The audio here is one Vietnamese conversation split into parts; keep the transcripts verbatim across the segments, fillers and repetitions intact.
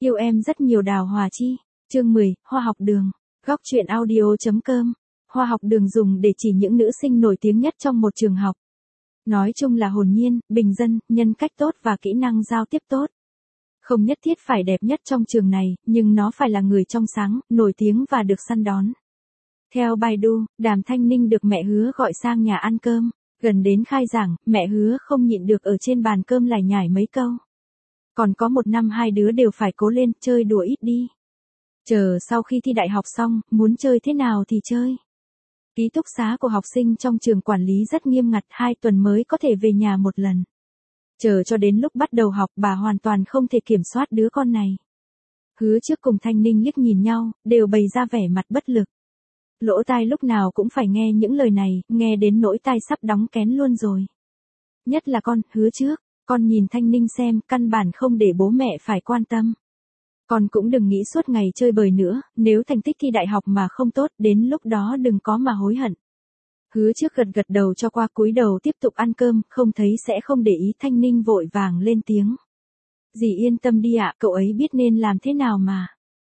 Yêu em rất nhiều Đào Hòa Chi. Chương mười, Hoa học đường. Góc truyện audio.com. Hoa học đường dùng để chỉ những nữ sinh nổi tiếng nhất trong một trường học. Nói chung là hồn nhiên, bình dân, nhân cách tốt và kỹ năng giao tiếp tốt. Không nhất thiết phải đẹp nhất trong trường này, nhưng nó phải là người trong sáng, nổi tiếng và được săn đón. Theo Baidu, Đàm Thanh Ninh được mẹ Hứa gọi sang nhà ăn cơm. Gần đến khai giảng, mẹ Hứa không nhịn được ở trên bàn cơm lải nhải mấy câu. Còn có một năm hai đứa đều phải cố lên, chơi đùa ít đi. Chờ sau khi thi đại học xong, muốn chơi thế nào thì chơi. Ký túc xá của học sinh trong trường quản lý rất nghiêm ngặt, hai tuần mới có thể về nhà một lần. Chờ cho đến lúc bắt đầu học, bà hoàn toàn không thể kiểm soát đứa con này. Hứa trước cùng Thanh Ninh liếc nhìn nhau, đều bày ra vẻ mặt bất lực. Lỗ tai lúc nào cũng phải nghe những lời này, nghe đến nỗi tai sắp đóng kén luôn rồi. Nhất là con, Hứa trước, con nhìn Thanh Ninh xem, căn bản không để bố mẹ phải quan tâm. Con cũng đừng nghĩ suốt ngày chơi bời nữa, nếu thành tích thi đại học mà không tốt, đến lúc đó đừng có mà hối hận. Hứa trước gật gật đầu cho qua, cúi đầu tiếp tục ăn cơm, không thấy sẽ không để ý. Thanh Ninh vội vàng lên tiếng. Dì yên tâm đi ạ, cậu ấy biết nên làm thế nào mà.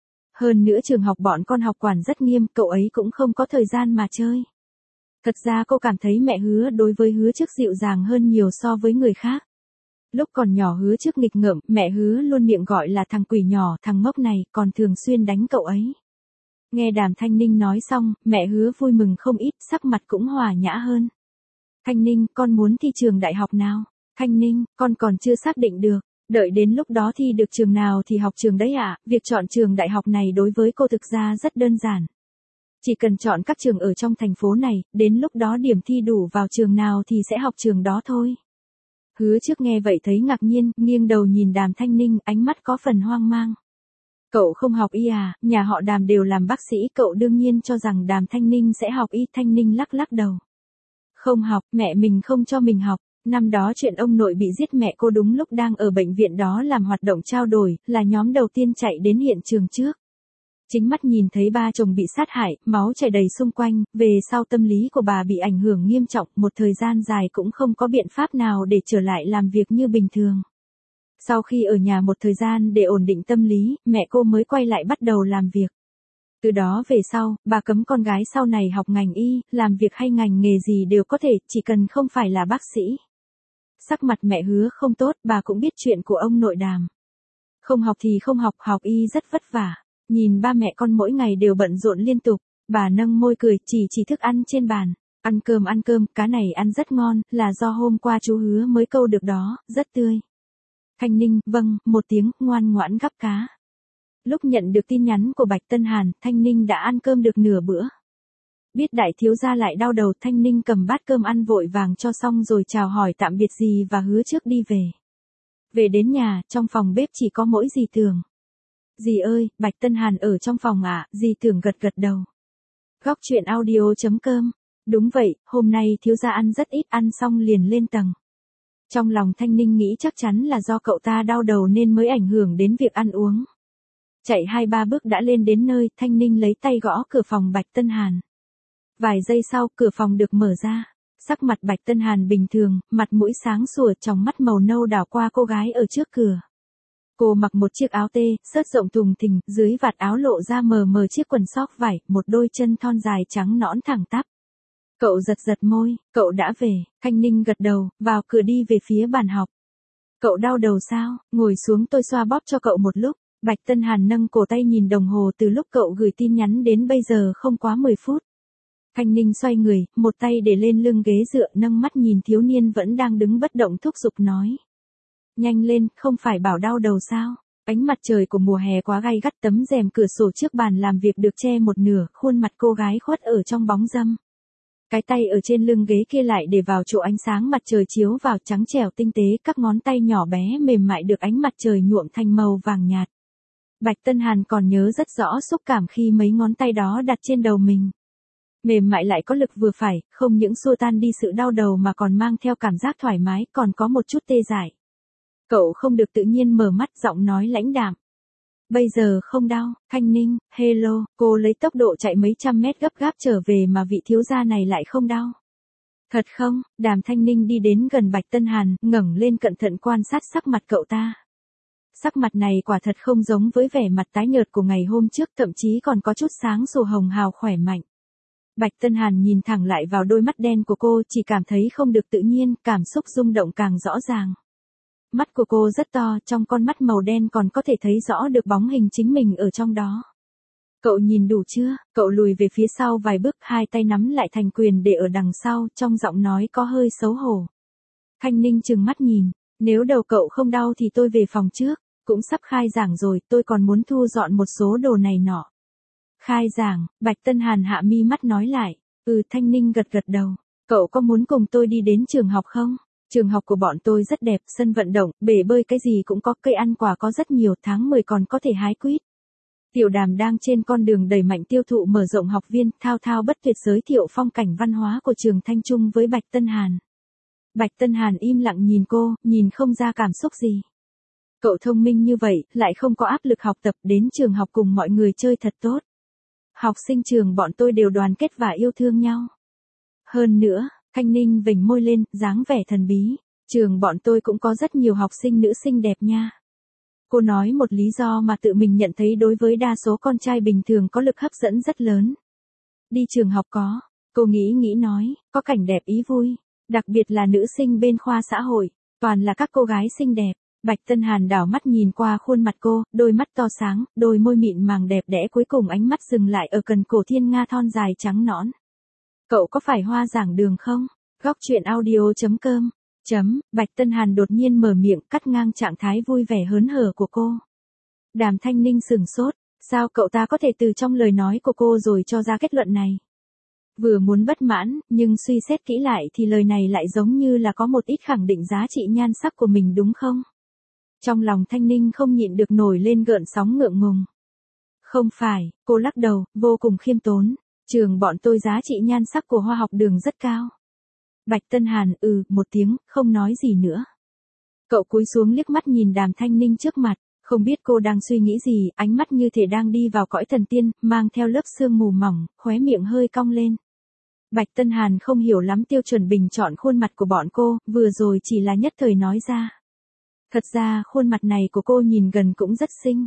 Hơn nữa trường học bọn con học quản rất nghiêm, cậu ấy cũng không có thời gian mà chơi. Thật ra cô cảm thấy mẹ Hứa đối với Hứa trước dịu dàng hơn nhiều so với người khác. Lúc còn nhỏ Hứa trước nghịch ngợm, mẹ Hứa luôn miệng gọi là thằng quỷ nhỏ, thằng ngốc này, còn thường xuyên đánh cậu ấy. Nghe Đàm Thanh Ninh nói xong, mẹ Hứa vui mừng không ít, sắc mặt cũng hòa nhã hơn. Thanh Ninh, con muốn thi trường đại học nào? Thanh Ninh, con còn chưa xác định được. Đợi đến lúc đó thi được trường nào thì học trường đấy ạ. À? Việc chọn trường đại học này đối với cô thực ra rất đơn giản. Chỉ cần chọn các trường ở trong thành phố này, đến lúc đó điểm thi đủ vào trường nào thì sẽ học trường đó thôi. Hứa trước nghe vậy thấy ngạc nhiên, nghiêng đầu nhìn Đàm Thanh Ninh, ánh mắt có phần hoang mang. Cậu không học y à, nhà họ Đàm đều làm bác sĩ, cậu đương nhiên cho rằng Đàm Thanh Ninh sẽ học y. Thanh Ninh lắc lắc đầu. Không học, mẹ mình không cho mình học. Năm đó chuyện ông nội bị giết, mẹ cô đúng lúc đang ở bệnh viện đó làm hoạt động trao đổi, là nhóm đầu tiên chạy đến hiện trường trước. Chính mắt nhìn thấy ba chồng bị sát hại, máu chảy đầy xung quanh, về sau tâm lý của bà bị ảnh hưởng nghiêm trọng, một thời gian dài cũng không có biện pháp nào để trở lại làm việc như bình thường. Sau khi ở nhà một thời gian để ổn định tâm lý, mẹ cô mới quay lại bắt đầu làm việc. Từ đó về sau, bà cấm con gái sau này học ngành y, làm việc hay ngành nghề gì đều có thể, chỉ cần không phải là bác sĩ. Sắc mặt mẹ Hứa không tốt, bà cũng biết chuyện của ông nội Đàm. Không học thì không học, học y rất vất vả. Nhìn ba mẹ con mỗi ngày đều bận rộn liên tục, bà nâng môi cười, chỉ chỉ thức ăn trên bàn. Ăn cơm ăn cơm, cá này ăn rất ngon, là do hôm qua chú Hứa mới câu được đó, rất tươi. Thanh Ninh, vâng, một tiếng, ngoan ngoãn gắp cá. Lúc nhận được tin nhắn của Bạch Tân Hàn, Thanh Ninh đã ăn cơm được nửa bữa. Biết đại thiếu gia lại đau đầu, Thanh Ninh cầm bát cơm ăn vội vàng cho xong rồi chào hỏi tạm biệt dì và Hứa trước đi về. Về đến nhà, trong phòng bếp chỉ có mỗi dì Tưởng. Dì ơi, Bạch Tân Hàn ở trong phòng ạ, à? Dì Tưởng gật gật đầu. Góc truyện audio.com. Đúng vậy, hôm nay thiếu gia ăn rất ít, ăn xong liền lên tầng. Trong lòng Thanh Ninh nghĩ chắc chắn là do cậu ta đau đầu nên mới ảnh hưởng đến việc ăn uống. Chạy hai ba bước đã lên đến nơi, Thanh Ninh lấy tay gõ cửa phòng Bạch Tân Hàn. Vài giây sau, cửa phòng được mở ra. Sắc mặt Bạch Tân Hàn bình thường, mặt mũi sáng sủa, tròng mắt màu nâu đảo qua cô gái ở trước cửa. Cô mặc một chiếc áo tê, xớt rộng thùng thình, dưới vạt áo lộ ra mờ mờ chiếc quần sóc vải, một đôi chân thon dài trắng nõn thẳng tắp. Cậu giật giật môi, cậu đã về. Thanh Ninh gật đầu, vào cửa đi về phía bàn học. Cậu đau đầu sao, ngồi xuống tôi xoa bóp cho cậu một lúc. Bạch Tân Hàn nâng cổ tay nhìn đồng hồ, từ lúc cậu gửi tin nhắn đến bây giờ không quá mười phút. Thanh Ninh xoay người, một tay để lên lưng ghế dựa, nâng mắt nhìn thiếu niên vẫn đang đứng bất động, thúc giục nói. Nhanh lên, không phải bảo đau đầu sao? Ánh mặt trời của mùa hè quá gay gắt, tấm rèm cửa sổ trước bàn làm việc được che một nửa, khuôn mặt cô gái khuất ở trong bóng râm. Cái tay ở trên lưng ghế kia lại để vào chỗ ánh sáng mặt trời chiếu vào, trắng trẻo tinh tế, các ngón tay nhỏ bé mềm mại được ánh mặt trời nhuộm thành màu vàng nhạt. Bạch Tân Hàn còn nhớ rất rõ xúc cảm khi mấy ngón tay đó đặt trên đầu mình. Mềm mại lại có lực vừa phải, không những xua tan đi sự đau đầu mà còn mang theo cảm giác thoải mái, còn có một chút tê dại. Cậu không được tự nhiên mở mắt, giọng nói lãnh đạm. Bây giờ không đau. Thanh Ninh, hello, cô lấy tốc độ chạy mấy trăm mét gấp gáp trở về mà vị thiếu gia này lại không đau. Thật không? Đàm Thanh Ninh đi đến gần Bạch Tân Hàn, ngẩng lên cẩn thận quan sát sắc mặt cậu ta. Sắc mặt này quả thật không giống với vẻ mặt tái nhợt của ngày hôm trước, thậm chí còn có chút sáng sủa hồng hào khỏe mạnh. Bạch Tân Hàn nhìn thẳng lại vào đôi mắt đen của cô, chỉ cảm thấy không được tự nhiên, cảm xúc rung động càng rõ ràng. Mắt của cô rất to, trong con mắt màu đen còn có thể thấy rõ được bóng hình chính mình ở trong đó. Cậu nhìn đủ chưa? Cậu lùi về phía sau vài bước, hai tay nắm lại thành quyền để ở đằng sau, trong giọng nói có hơi xấu hổ. Thanh Ninh trừng mắt nhìn, nếu đầu cậu không đau thì tôi về phòng trước, cũng sắp khai giảng rồi, tôi còn muốn thu dọn một số đồ này nọ. Khai giảng, Bạch Tân Hàn hạ mi mắt nói lại, ừ. Thanh Ninh gật gật đầu, cậu có muốn cùng tôi đi đến trường học không? Trường học của bọn tôi rất đẹp, sân vận động, bể bơi cái gì cũng có, cây ăn quả có rất nhiều, tháng mười còn có thể hái quýt. Tiểu Đàm đang trên con đường đẩy mạnh tiêu thụ mở rộng học viên, thao thao bất tuyệt giới thiệu phong cảnh văn hóa của trường Thanh Trung với Bạch Tân Hàn. Bạch Tân Hàn im lặng nhìn cô, nhìn không ra cảm xúc gì. Cậu thông minh như vậy, lại không có áp lực học tập, đến trường học cùng mọi người chơi thật tốt. Học sinh trường bọn tôi đều đoàn kết và yêu thương nhau. Hơn nữa, Thanh Ninh vểnh môi lên, dáng vẻ thần bí, trường bọn tôi cũng có rất nhiều học sinh nữ xinh đẹp nha. Cô nói một lý do mà tự mình nhận thấy đối với đa số con trai bình thường có lực hấp dẫn rất lớn. Đi trường học có, cô nghĩ nghĩ nói, có cảnh đẹp ý vui, đặc biệt là nữ sinh bên khoa xã hội, toàn là các cô gái xinh đẹp. Bạch Tân Hàn đảo mắt nhìn qua khuôn mặt cô, đôi mắt to sáng, đôi môi mịn màng đẹp đẽ, cuối cùng ánh mắt dừng lại ở cần cổ thiên nga thon dài trắng nõn. Cậu có phải Hoa giảng đường không? Góc truyện audio chấm com Chấm, Bạch Tân Hàn đột nhiên mở miệng cắt ngang trạng thái vui vẻ hớn hở của cô. Đàm Thanh Ninh sừng sốt, sao cậu ta có thể từ trong lời nói của cô rồi cho ra kết luận này? Vừa muốn bất mãn, nhưng suy xét kỹ lại thì lời này lại giống như là có một ít khẳng định giá trị nhan sắc của mình đúng không? Trong lòng Thanh Ninh không nhịn được nổi lên gợn sóng ngượng ngùng. Không phải, cô lắc đầu, vô cùng khiêm tốn, trường bọn tôi giá trị nhan sắc của Hoa học đường rất cao. Bạch Tân Hàn ừ một tiếng, không nói gì nữa. Cậu cúi xuống liếc mắt nhìn Đàm Thanh Ninh trước mặt, không biết cô đang suy nghĩ gì, ánh mắt như thể đang đi vào cõi thần tiên, mang theo lớp sương mù mỏng, khóe miệng hơi cong lên. Bạch Tân Hàn không hiểu lắm tiêu chuẩn bình chọn khuôn mặt của bọn cô, vừa rồi chỉ là nhất thời nói ra. Thật ra khuôn mặt này của cô nhìn gần cũng rất xinh.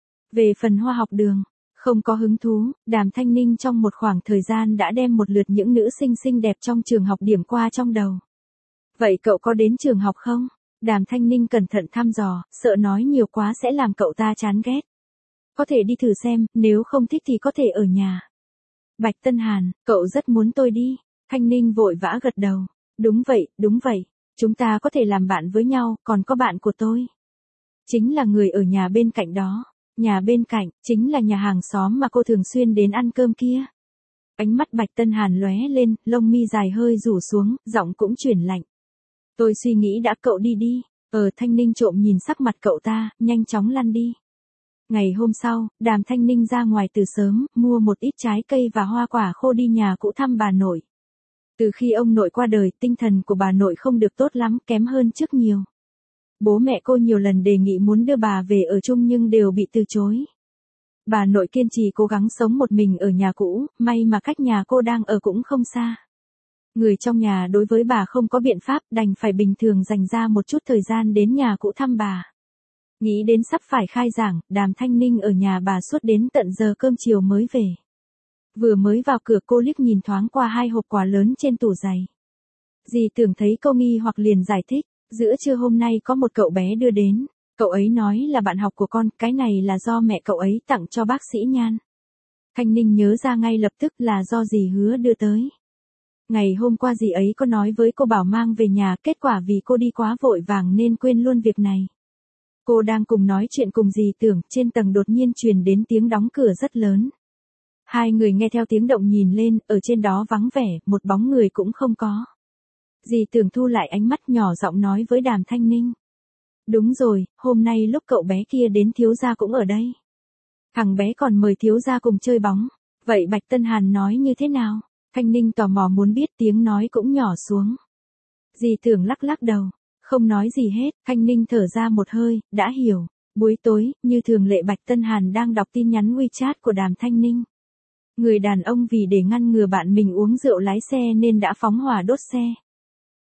Về phần Hoa học đường, không có hứng thú, Đàm Thanh Ninh trong một khoảng thời gian đã đem một lượt những nữ sinh xinh đẹp trong trường học điểm qua trong đầu. Vậy cậu có đến trường học không? Đàm Thanh Ninh cẩn thận thăm dò, sợ nói nhiều quá sẽ làm cậu ta chán ghét. Có thể đi thử xem, nếu không thích thì có thể ở nhà. Bạch Tân Hàn, cậu rất muốn tôi đi. Thanh Ninh vội vã gật đầu. Đúng vậy, đúng vậy. Chúng ta có thể làm bạn với nhau, còn có bạn của tôi. Chính là người ở nhà bên cạnh đó. Nhà bên cạnh, chính là nhà hàng xóm mà cô thường xuyên đến ăn cơm kia. Ánh mắt Bạch Tân Hàn lóe lên, lông mi dài hơi rủ xuống, giọng cũng chuyển lạnh. Tôi suy nghĩ đã, cậu đi đi. Ờ Thanh Ninh trộm nhìn sắc mặt cậu ta, nhanh chóng lăn đi. Ngày hôm sau, Đàm Thanh Ninh ra ngoài từ sớm, mua một ít trái cây và hoa quả khô đi nhà cũ thăm bà nội. Từ khi ông nội qua đời, tinh thần của bà nội không được tốt lắm, kém hơn trước nhiều. Bố mẹ cô nhiều lần đề nghị muốn đưa bà về ở chung nhưng đều bị từ chối. Bà nội kiên trì cố gắng sống một mình ở nhà cũ, may mà cách nhà cô đang ở cũng không xa. Người trong nhà đối với bà không có biện pháp, đành phải bình thường dành ra một chút thời gian đến nhà cũ thăm bà. Nghĩ đến sắp phải khai giảng, Đàm Thanh Ninh ở nhà bà suốt đến tận giờ cơm chiều mới về. Vừa mới vào cửa cô liếc nhìn thoáng qua hai hộp quà lớn trên tủ giày. Dì tưởng thấy cô nghi hoặc liền giải thích, giữa trưa hôm nay có một cậu bé đưa đến, cậu ấy nói là bạn học của con, cái này là do mẹ cậu ấy tặng cho bác sĩ Nhan. Thanh Ninh nhớ ra ngay lập tức là do dì Hứa đưa tới. Ngày hôm qua dì ấy có nói với cô bảo mang về nhà, kết quả vì cô đi quá vội vàng nên quên luôn việc này. Cô đang cùng nói chuyện cùng dì Tưởng, trên tầng đột nhiên truyền đến tiếng đóng cửa rất lớn. Hai người nghe theo tiếng động nhìn lên, ở trên đó vắng vẻ, một bóng người cũng không có. Dì Tưởng thu lại ánh mắt nhỏ giọng nói với Đàm Thanh Ninh. Đúng rồi, hôm nay lúc cậu bé kia đến thiếu gia cũng ở đây. Thằng bé còn mời thiếu gia cùng chơi bóng. Vậy Bạch Tân Hàn nói như thế nào? Thanh Ninh tò mò muốn biết, tiếng nói cũng nhỏ xuống. Dì Tưởng lắc lắc đầu, không nói gì hết. Thanh Ninh thở ra một hơi, đã hiểu. Buổi tối, như thường lệ Bạch Tân Hàn đang đọc tin nhắn WeChat của Đàm Thanh Ninh. Người đàn ông vì để ngăn ngừa bạn mình uống rượu lái xe nên đã phóng hỏa đốt xe.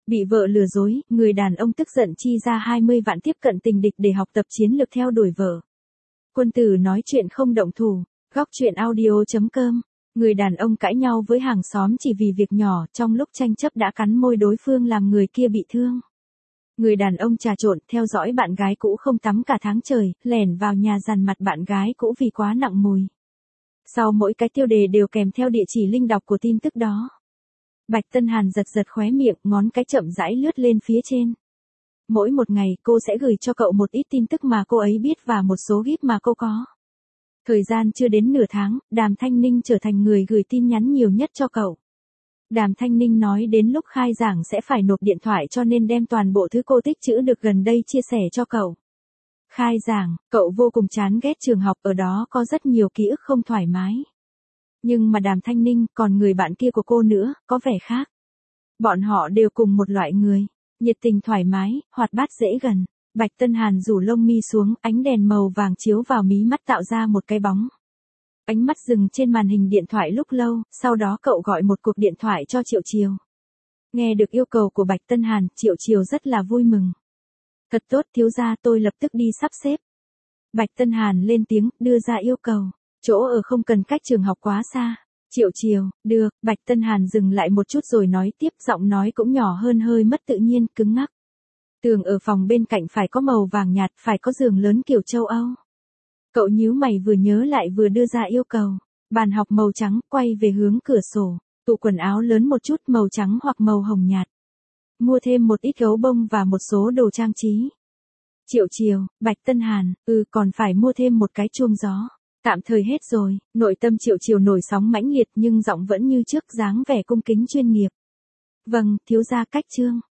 Bị vợ lừa dối, người đàn ông tức giận chi ra hai mươi vạn tiếp cận tình địch để học tập chiến lược theo đuổi vợ. Quân tử nói chuyện không động thủ. Góc truyện audio.com. Người đàn ông cãi nhau với hàng xóm chỉ vì việc nhỏ, trong lúc tranh chấp đã cắn môi đối phương làm người kia bị thương. Người đàn ông trà trộn theo dõi bạn gái cũ không tắm cả tháng trời, lẻn vào nhà dằn mặt bạn gái cũ vì quá nặng mùi. Sau mỗi cái tiêu đề đều kèm theo địa chỉ link đọc của tin tức đó. Bạch Tân Hàn giật giật khóe miệng, ngón cái chậm rãi lướt lên phía trên. Mỗi một ngày cô sẽ gửi cho cậu một ít tin tức mà cô ấy biết và một số gif mà cô có. Thời gian chưa đến nửa tháng, Đàm Thanh Ninh trở thành người gửi tin nhắn nhiều nhất cho cậu. Đàm Thanh Ninh nói đến lúc khai giảng sẽ phải nộp điện thoại cho nên đem toàn bộ thứ cô tích trữ được gần đây chia sẻ cho cậu. Khai giảng, cậu vô cùng chán ghét trường học, ở đó có rất nhiều ký ức không thoải mái. Nhưng mà Đàm Thanh Ninh, còn người bạn kia của cô nữa, có vẻ khác. Bọn họ đều cùng một loại người, nhiệt tình thoải mái, hoạt bát dễ gần. Bạch Tân Hàn rủ lông mi xuống, ánh đèn màu vàng chiếu vào mí mắt tạo ra một cái bóng. Ánh mắt dừng trên màn hình điện thoại lúc lâu, sau đó cậu gọi một cuộc điện thoại cho Triệu Chiều. Nghe được yêu cầu của Bạch Tân Hàn, Triệu Chiều rất là vui mừng. Thật tốt thiếu gia, tôi lập tức đi sắp xếp. Bạch Tân Hàn lên tiếng, đưa ra yêu cầu. Chỗ ở không cần cách trường học quá xa. Triệu Chiều, được. Bạch Tân Hàn dừng lại một chút rồi nói tiếp, giọng nói cũng nhỏ hơn, hơi mất tự nhiên, cứng ngắc. Tường ở phòng bên cạnh phải có màu vàng nhạt, phải có giường lớn kiểu châu Âu. Cậu nhíu mày vừa nhớ lại vừa đưa ra yêu cầu. Bàn học màu trắng, quay về hướng cửa sổ. Tủ quần áo lớn một chút, màu trắng hoặc màu hồng nhạt. Mua thêm một ít gấu bông và một số đồ trang trí. Triệu Chiều, Bạch Tân Hàn, ừ còn phải mua thêm một cái chuông gió. Tạm thời hết rồi. Nội tâm Triệu Chiều nổi sóng mãnh liệt nhưng giọng vẫn như trước, dáng vẻ cung kính chuyên nghiệp. Vâng, thiếu gia cách chương.